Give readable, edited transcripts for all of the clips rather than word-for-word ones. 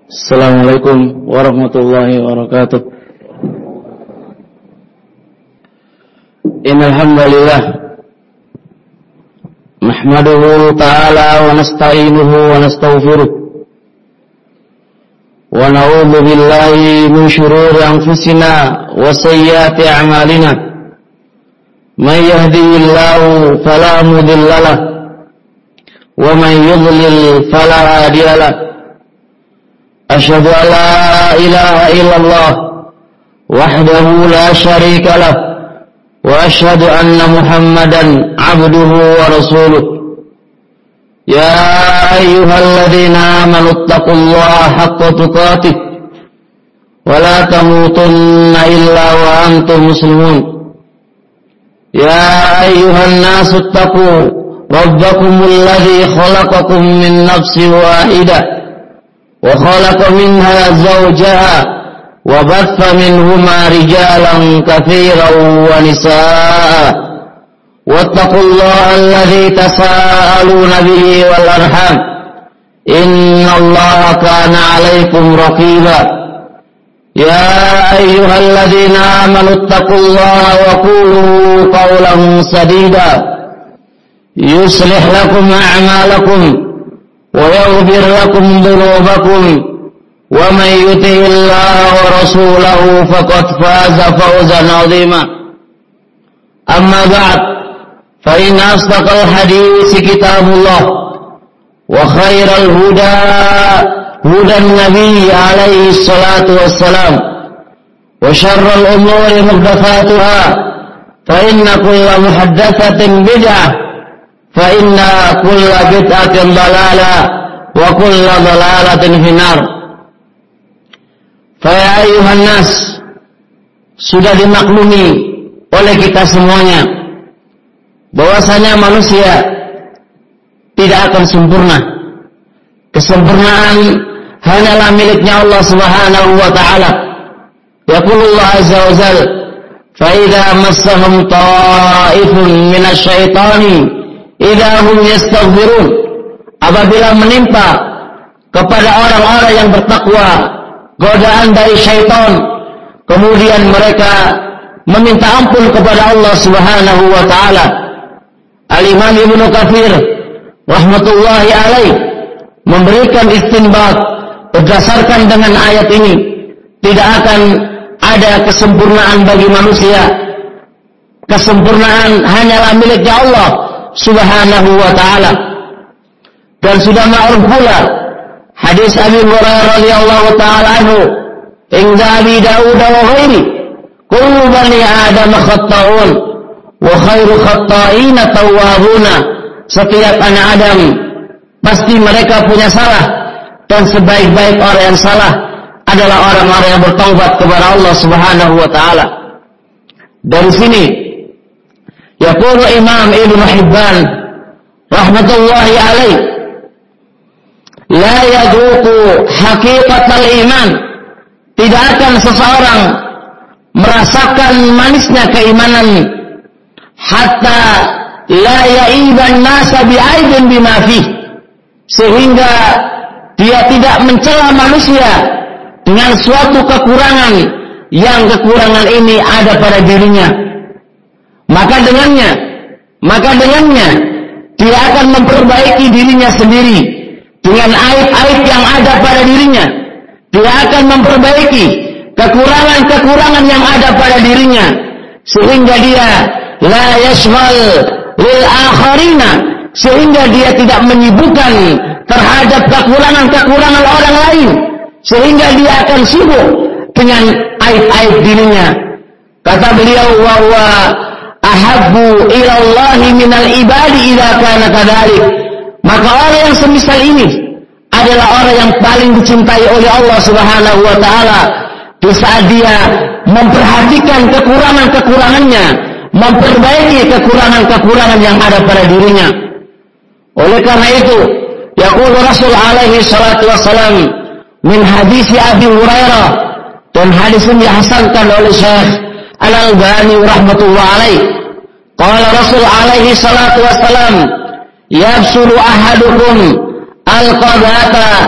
Assalamualaikum warahmatullahi wabarakatuh. Innal hamdalillah nahmaduhu ta'ala wa nasta'inuhu wa nastaghfiruh wa na'udzu billahi min shururi anfusina wa sayyiati a'malina. May yahdihillahu fala mudilla lahu wa man yudlil fala hadiya lahu. Asyhadu an la ilaha illallah wahdahu la syarika lah wa asyhadu anna Muhammadan abduhu wa rasuluh. Ya ayyuhalladzina amanu taqullaha haqqa tuqatih wa la tamutunna illa wa antum muslimun. Ya ayyuhan nasu taqu rabbakumul ladzi khalaqakum min nafsin wahidah وخلق منها زوجها وبث منهما رجالا كثيرا ونساء واتقوا الله الذي تساءلون به والأرحام إن الله كان عليكم رقيبا. يا أيها الذين آمنوا اتقوا الله وقولوا قولا سديدا يصلح لكم أعمالكم ويغفر لكم ذنوبكم ومن يطع الله ورسوله فقد فاز فوزا عظيما. أما بعد فإن أصدق الحديث كتاب الله وخير الهدى هدى النبي عليه الصلاة والسلام وشر الأمور محدثاتها فإن كل محدثة بدعة فإن كل بدعة ضلالة وكل ضلالة في النار. Fa ayuhan nas, sudah dimaklumi oleh kita semuanya bahwasanya manusia tidak akan sempurna. Kesempurnaan hanyalah miliknya Allah Subhanahu wa taala. Yaqulullah azza wa jalla, fa idza massahum ta'ifun minasyaitani idahum yastaghfirun. Apabila menimpa kepada orang-orang yang bertakwa godaan dari syaitan, kemudian mereka meminta ampun kepada Allah Subhanahu wa taala. Al-Imam Ibnu Katsir rahmatullahi alaih memberikan istinbat berdasarkan dengan ayat ini, tidak akan ada kesempurnaan bagi manusia. Kesempurnaan hanyalah miliknya Allah Subhanahu wa ta'ala. Dan sudah ma'ruf pula hadis Abi Hurairah radhiyallahu ta'ala anhu, inda Abi Dawud wa ghairi, kullu bani Adam khatta'un wa khairu khatta'ina tawwabuna. Setiap anak Adam pasti mereka punya salah, dan sebaik-baik orang yang salah adalah orang-orang yang bertaubat kepada Allah Subhanahu wa ta'ala. Dari sini yaqulu Imam Ibnu Hibban rahmatullahi alaih, la yaduqu haqiqatal iman, tidak akan seseorang merasakan manisnya keimanan hatta la ya'iban nasa bi'aibin bima fih, sehingga dia tidak mencela manusia dengan suatu kekurangan yang kekurangan ini ada pada dirinya. Maka dengannya dia akan memperbaiki dirinya sendiri dengan aib-aib yang ada pada dirinya. Dia akan memperbaiki kekurangan-kekurangan yang ada pada dirinya, sehingga dia la yashghal lil akharina, sehingga dia tidak menyibukkan terhadap kekurangan-kekurangan orang lain, sehingga dia akan sibuk dengan aib-aib dirinya. Kata beliau, wa huwa ahabbu ilallahi minal ibadi idza kana kadzalik. Maka orang yang semisal ini adalah orang yang paling dicintai oleh Allah Subhanahu wa taala di saat dia memperhatikan kekurangan-kekurangannya, memperbaiki kekurangan-kekurangan yang ada pada dirinya. Oleh karena itu, yaqulu Rasul alaihi salatu wassalam min hadis Abi Hurairah, dan hadis ini dihasankan oleh Syekh Al-Albani rahmatullah alaih. Qala Rasul alaihi salatu wassalam, yabsulu ahadukum al-qadata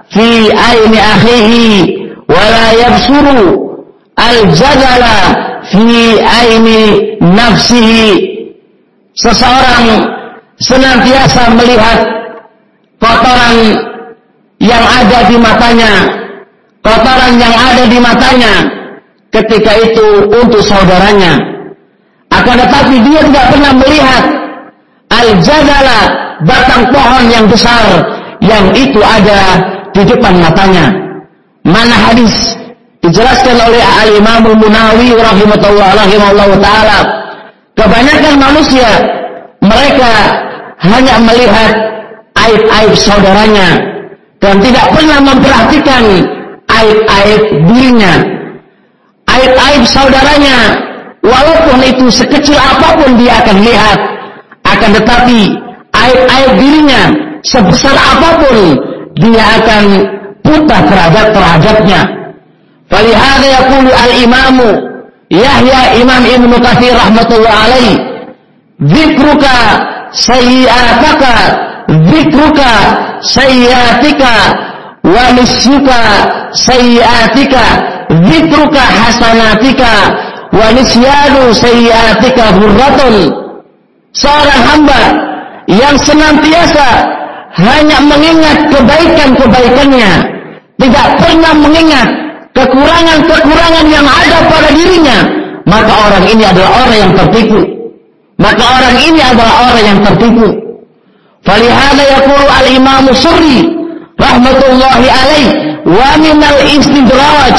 fi aini akhihi wa la yabsuru al-jadala fi aini nafsihi. Seseorang senantiasa melihat kotoran yang ada di matanya, kotoran yang ada di matanya ketika itu untuk saudaranya. Akan tetapi dia tidak pernah melihat al-jadala, batang pohon yang besar yang itu ada di depan matanya. Mana hadis dijelaskan oleh Al-Imam Al-Munawi rahimahullah ta'ala. Kebanyakan manusia mereka hanya melihat aib-aib saudaranya dan tidak pernah memperhatikan aib-aib dirinya. Aib-aib saudaranya, walaupun itu sekecil apapun dia akan lihat, akan tetapi aib-aib dirinya sebesar apapun dia akan buta terhadapnya. Falihada yaqulu al-imamu Yahya Imam Ibnu Katsir rahmatullah alaih, dzikruka sayyi'ataka dzikruka sayyi'atika wa nisyuka sayyi'atika dzikruka hasanatika wa nisyanu sayyi'atika hurratun. Seorang hamba yang senantiasa hanya mengingat kebaikan-kebaikannya, tidak pernah mengingat kekurangan-kekurangan yang ada pada dirinya, maka orang ini adalah orang yang tertipu. Maka orang ini adalah orang yang tertipu. Falihada yaqulu al-Imam Surri rahmatullahi alaih, wa min al-istidraj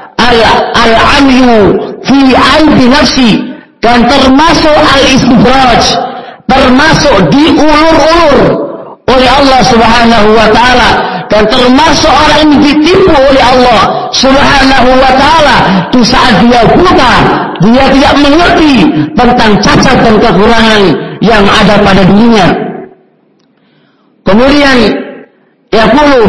al-amyu fi aibi nafsi. Dan termasuk al-istidraj, termasuk diulur-ulur oleh Allah Subhanahu wa taala, dan termasuk orang ini ditipu oleh Allah Subhanahu wa taala di saat dia buta, dia tidak mengerti tentang cacat dan kekurangan yang ada pada dirinya. Kemudian yaqulu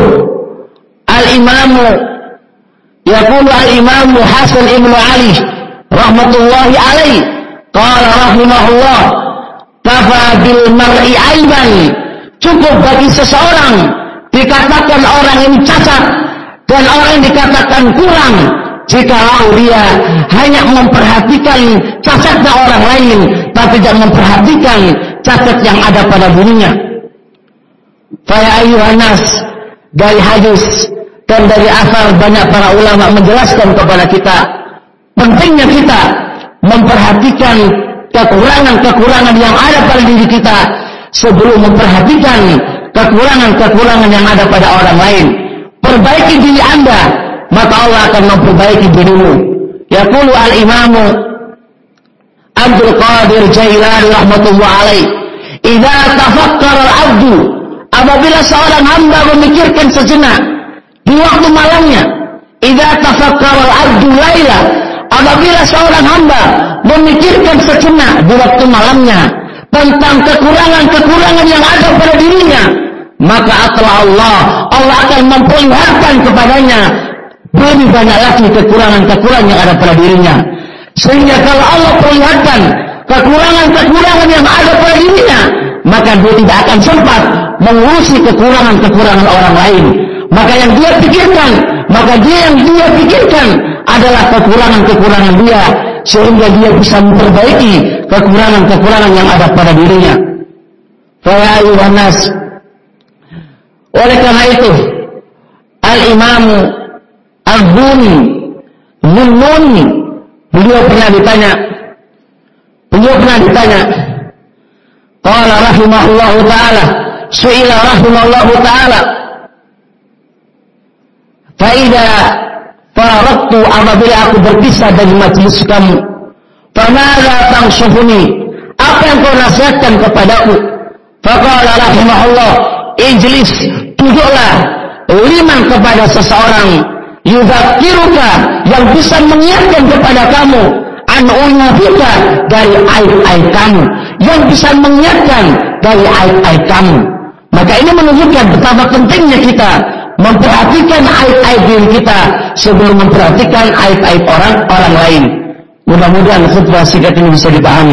al-Imam Hasan Ibnu Ali rahmatullahi alaih, qala rahimahullah, kafa bil mar'i aiban, cukup bagi seseorang dikatakan orang ini cacat dan orang yang dikatakan kurang jikalau dia hanya memperhatikan cacatnya orang lain tapi tidak memperhatikan cacat yang ada pada dirinya. Fa ayyuhan nas, dari hadis dan dari asar banyak para ulama menjelaskan kepada kita pentingnya kita memperhatikan kekurangan-kekurangan yang ada pada diri kita sebelum memperhatikan kekurangan-kekurangan yang ada pada orang lain. Perbaiki diri Anda, maka Allah akan memperbaiki dirimu. Yaqulu al-Imamu Abdul Qadir Jailani rahmatullah alaih, idza tafakkara al-'abdu, apabila seorang hamba memikirkan sejenak di waktu malamnya, idza tafakkara al-'abdu laila, apabila seorang hamba memikirkan sejenak di waktu malamnya tentang kekurangan-kekurangan yang ada pada dirinya, maka Allah akan memperlihatkan kepadanya lebih banyak lagi kekurangan-kekurangan yang ada pada dirinya. Sehingga kalau Allah perlihatkan kekurangan-kekurangan yang ada pada dirinya, maka dia tidak akan sempat mengurusi kekurangan-kekurangan orang lain. Maka yang dia pikirkan adalah kekurangan-kekurangan dia, sehingga dia bisa memperbaiki kekurangan-kekurangan yang ada pada dirinya. Fa ayyuhan nas, oleh karena itu Al-Imam Az-Zunnuni beliau pernah ditanya, qala rahimahullahu ta'ala, su'ila rahimahullahu ta'ala, fa idza faraktu, apabila aku berpisah dari majelis kamu, famada tansufuni, apa yang kau nasihatkan kepadaku? Faqala rahimahullah, ijlis, duduklah, liman kepada seseorang, yudzakiruka, yang bisa mengingatkan kepada kamu, an uyubika, dari aib-aib kamu, yang bisa mengingatkan dari aib-aib kamu. Maka ini menunjukkan betapa pentingnya kita memperhatikan aib-aib diri kita sebelum memperhatikan aib-aib orang lain. Mudah-mudahan khutbah singkat ini bisa dipahami.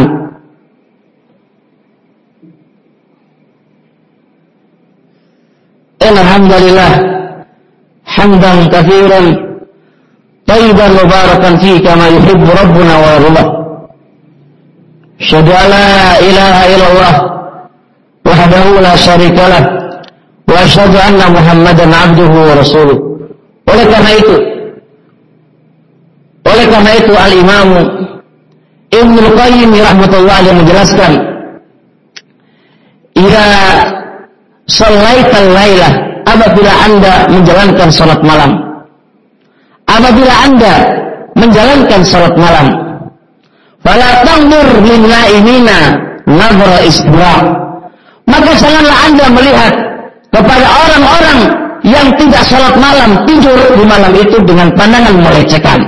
Alhamdulillah, hamdan katsiran tayyiban mubarakan fihi kama yuhibbu rabbuna wa yarda. Asyhadu an la ilaha illallah wahdahu la syarika lah wa asyhadu anna Muhammadan abduhu wa rasuluh. Oleh karena itu Al-Imam Ibnul Qayyim rahmatullahi alaihi menjelaskan, "Idza shallaital lailah," apabila Anda menjalankan salat malam. Apabila Anda menjalankan salat malam, fala tanzur lin naimina nazara isbra. Maka janganlah Anda melihat kepada orang-orang yang tidak salat malam, tidur di malam itu dengan pandangan melecehkan.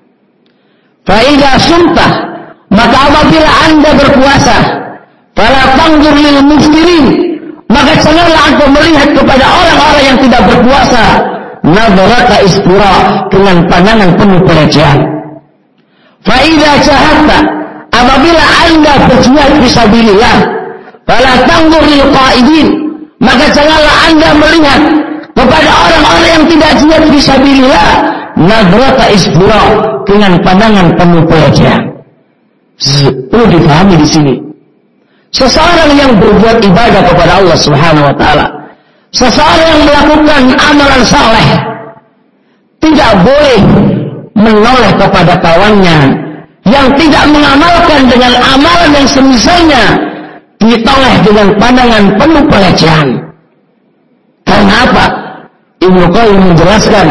Fa idza sumtah, maka apabila Anda berpuasa, fala tanzur lil muftirin, maka janganlah Anda melihat kepada orang-orang yang tidak berpuasa, nazarata isbura, dengan pandangan penuh pelecehan. Fa idza jahadta, apabila Anda berjihad fisabilillah, fala tanzur lil qaidin, maka janganlah Anda melihat kepada orang-orang yang tidak jihad fisabilillah, nazarata isbura, dengan pandangan penuh pelecehan. Perlu dipahami di sini. Seseorang yang berbuat ibadah kepada Allah Subhanahu wa taala, seseorang yang melakukan amalan saleh, tidak boleh menoleh kepada kawannya yang tidak mengamalkan dengan amalan yang semisalnya, ditoleh dengan pandangan penuh pelecehan. Karena apa? Ibnu Qayyim menjelaskan,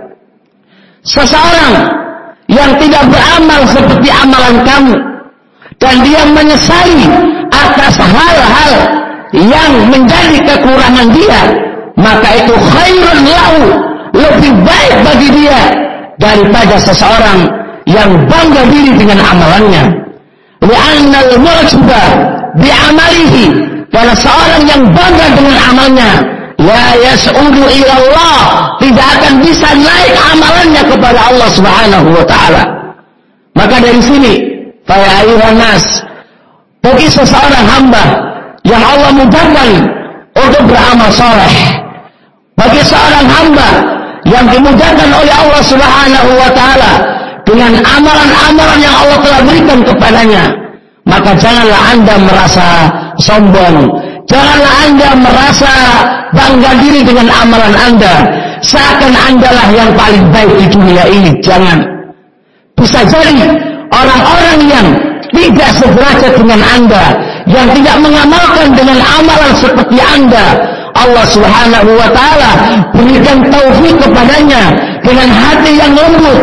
seseorang yang tidak beramal seperti amalan kamu dan dia menyesali atas hal-hal yang menjadi kekurangan dia, maka itu khairun lahu, lebih baik bagi dia daripada seseorang yang bangga diri dengan amalannya. Li'annal mu'jiba bi'amalihi, karena seorang yang bangga dengan amalnya, la yas'udu ila Allah, tidak akan bisa naik amalannya kepada Allah Subhanahu wa taala. Maka dari sini, fa ayyuhan nas, bagi seseorang hamba yang Allah mudahkan untuk beramal saleh, bagi seorang hamba yang dimudahkan oleh Allah Subhanahu wa taala dengan amalan-amalan yang Allah telah berikan kepadanya, maka janganlah Anda merasa sombong, janganlah Anda merasa bangga diri dengan amalan Anda, seakan Anda lah yang paling baik di dunia ini. Jangan. Bisa jadi orang-orang yang tidak sederajat dengan Anda, yang tidak mengamalkan dengan amalan seperti Anda, Allah Subhanahu wa taala berikan taufik kepadanya dengan hati yang lembut,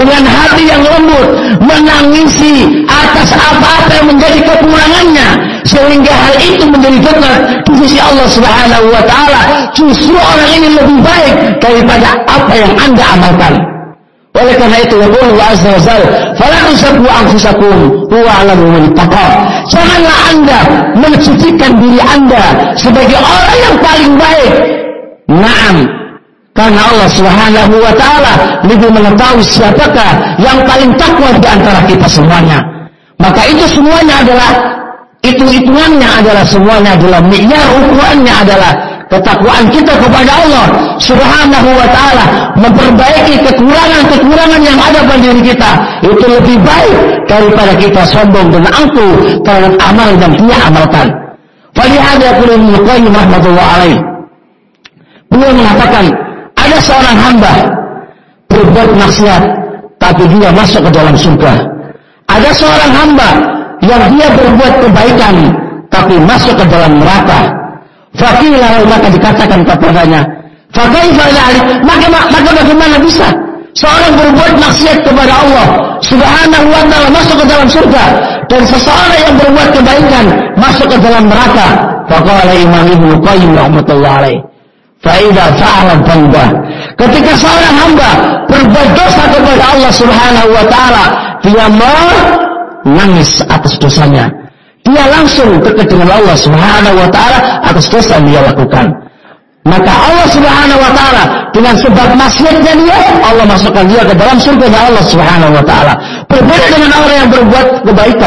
menangisi atas apa-apa yang menjadi kekurangannya, sehingga hal itu menjadi dekat di sisi Allah Subhanahu wa taala. Justru orang ini lebih baik daripada apa yang Anda amalkan. Oleh karena itu, Allah Azza wa Jalla, "Fala tusabbu anfusakum huwa a'lamu biman ittaqa." Janganlah Anda mensucikan diri Anda sebagai orang yang paling baik. Naam, karena Allah Subhanahu wa taala lebih mengetahui siapakah yang paling takwa di antara kita semuanya. Maka itu semuanya adalah hitungannya adalah semuanya adalah mi'yar, ukurannya adalah ketakwaan kita kepada Allah Subhanahu wa taala, memperbaiki kekurangan-kekurangan yang ada pada diri kita. Itu lebih baik daripada kita sombong dan angkuh terhadap amal yang dia amalkan. Falihada Ibnu Qayyim rahmatullahi alaihi, beliau mengatakan, ada seorang hamba berbuat maksiat tapi dia masuk ke dalam surga. Ada seorang hamba yang dia berbuat kebaikan tapi masuk ke dalam neraka. Fakilah, maka dikatakan kepadanya, fakaifa dzalik, maka bagaimana bisa seorang berbuat maksiat kepada Allah Subhanahu wa taala masuk ke dalam surga, dan seseorang yang berbuat kebaikan masuk ke dalam neraka? Faqala Imam Ibnu Qayyim rahmatullahi alaihi, fa idza fa'ala dzamba, ketika seorang hamba berbuat dosa kepada Allah Subhanahu wa taala, dia menangis atas dosanya. Dia langsung dekat dengan Allah Subhanahu wa taala atas dosa yang dia lakukan. Maka Allah Subhanahu wa taala dengan sebab maksiatnya dia, Allah masukkan dia ke dalam surga Allah Subhanahu wa taala. Berbeda dengan orang yang berbuat kebaikan,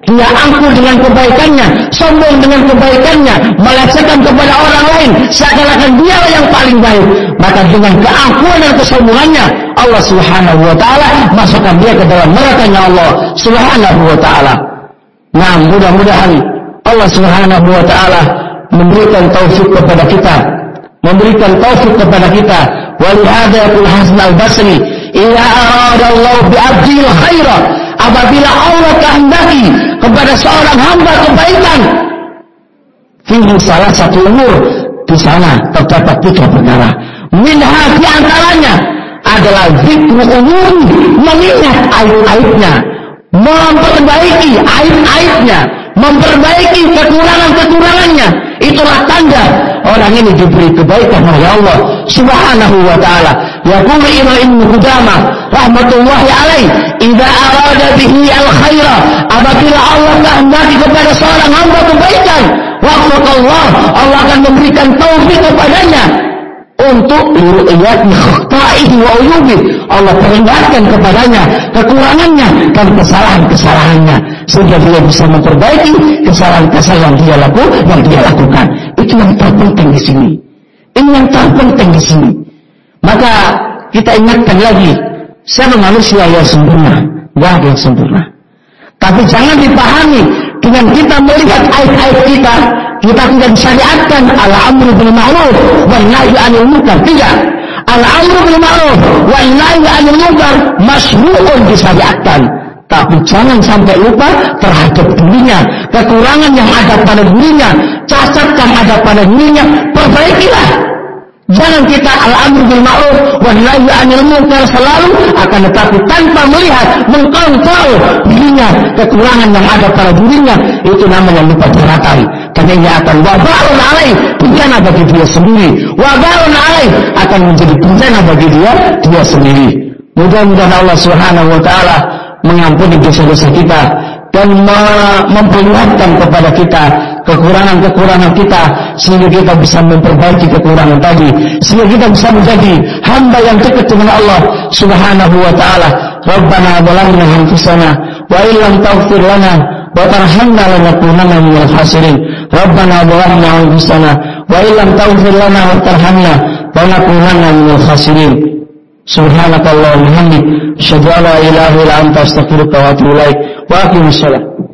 dia angkuh dengan kebaikannya, sombong dengan kebaikannya, melecehkan kepada orang lain, seakan-akan dia yang paling baik, maka dengan keangkuhan dan kesombongannya, Allah Subhanahu wa Ta'ala masukkan dia ke dalam nerakanya Allah Subhanahu wa Ta'ala. Nah, mudah-mudahan Allah Subhanahu wa Ta'ala memberikan taufik kepada kita, memberikan taufik kepada kita. Walihada yaqul Hasan al-Basri, "Idza arada Allah bi 'abdil khaira," apabila Allah kehendaki kepada seorang hamba kebaikan, fihi salah satu umur, di sana terdapat 3 perkara. Minha, di antaranya adalah zikru umur, mengingat aib-aibnya, memperbaiki aib-aibnya, memperbaiki kekurangan-kekurangannya. Itulah tanda orang ini diberi kebaikan oleh Allah Subhanahu wa Ta'ala. Yaqulu Ibnu Qudamah rahmatullahi alaih, "Idza arada bihi al-khaira," apabila Allah kehendaki kepada seorang hamba kebaikan, wafaqallah, Allah akan memberikan taufik kepadanya untuk liru'yati khata'ihi wa uyubi. Allah peringatkan kepadanya kekurangannya dan kesalahan-kesalahannya, sehingga dia bisa memperbaiki kesalahan-kesalahan yang dia lakukan. Itu yang terpenting di sini. Ini yang terpenting di sini. Maka kita ingatkan lagi, siapa manusia yang sempurna? Tidak ada yang sempurna. Tapi jangan dipahami dengan kita melihat aib-aib kita tidak disyariatkan al-amru bil ma'ruf wan nahyu 'anil munkar. Tidak. Al-amru bil ma'ruf wan nahyu 'anil munkar masyru'un, disyariatkan. Tapi jangan sampai lupa terhadap dirinya, kekurangan yang ada pada dirinya, cacat yang ada pada dirinya, perbaikilah. Jangan kita al-amru bil ma'ruf wan nahyu 'anil munkar selalu, akan tetapi tanpa melihat, mengkontrol dirinya, kekurangan yang ada pada dirinya, itu namanya lupa teratai. Karena ini akan wabalun alaih, bencana bagi dia sendiri. Wabalun alaih, akan menjadi bencana bagi dia sendiri. Mudah-mudahan Allah Subhanahu wa Ta'ala mengampuni dosa-dosa kita dan memperlihatkan kepada kita kekurangan-kekurangan kita, sehingga kita bisa memperbaiki kekurangan tadi, sehingga kita bisa menjadi hamba yang dekat dengan Allah Subhanahu wa Ta'ala. Rabbana zalamna anfusana wa illam taghfir lana wa tarhamna lanakunanna minal khasirin. Rabbana zalamna anfusana wa illam taghfir lana wa tarhamna lanakunanna minal khasirin. Subhanakallahumma wa bihamdik, asyhadu an la ilaha illa anta, astaghfiruka wa atubu ilaik. Wa aqimus shalah.